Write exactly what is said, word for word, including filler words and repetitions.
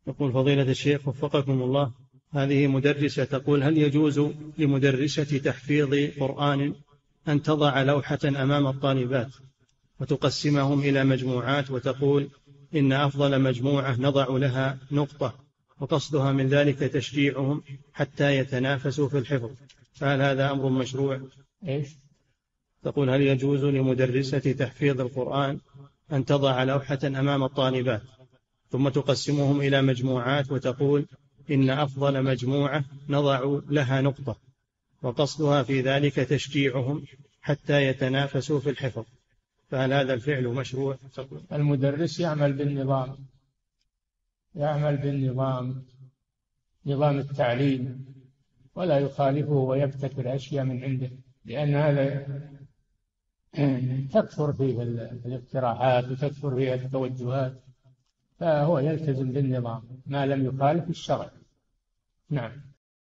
يقول فضيلة الشيخ وفقكم الله، هذه مدرسة تقول: هل يجوز لمدرسة تحفيظ قرآن أن تضع لوحة أمام الطالبات وتقسمهم إلى مجموعات وتقول إن أفضل مجموعة نضع لها نقطة، وقصدها من ذلك تشجيعهم حتى يتنافسوا في الحفظ، فهل هذا أمر مشروع؟ إيش؟ تقول: هل يجوز لمدرسة تحفيظ القرآن أن تضع لوحة أمام الطالبات ثم تقسمهم إلى مجموعات وتقول إن أفضل مجموعة نضع لها نقطة، وقصدها في ذلك تشجيعهم حتى يتنافسوا في الحفظ، فهل هذا الفعل مشروع؟ المدرس يعمل بالنظام، يعمل بالنظام، نظام التعليم، ولا يخالفه ويبتكر أشياء من عنده، لأن هذا تكثر فيه الاقتراحات وتكثر فيه التوجهات، فهو يلتزم بالنظام ما لم يخالف الشرع. نعم.